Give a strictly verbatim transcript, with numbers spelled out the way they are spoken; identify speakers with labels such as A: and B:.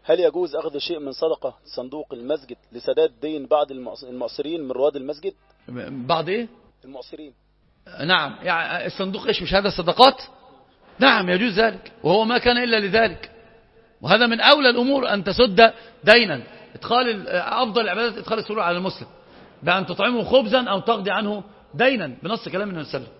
A: هل يجوز أخذ شيء من صدقة صندوق المسجد لسداد دين بعض المعسرين من رواد المسجد؟
B: بعض ايه؟
A: المعسرين.
B: نعم، يعني الصندوق ايش، مش هذا صدقات؟ نعم يجوز ذلك، وهو ما كان إلا لذلك، وهذا من أولى الأمور أن تسد دينا. ادخال أفضل العبادات ادخال السرور على المسلم بأن تطعمه خبزا أو تقضي عنه دينا بنص كلام النبي صلى الله عليه وسلم.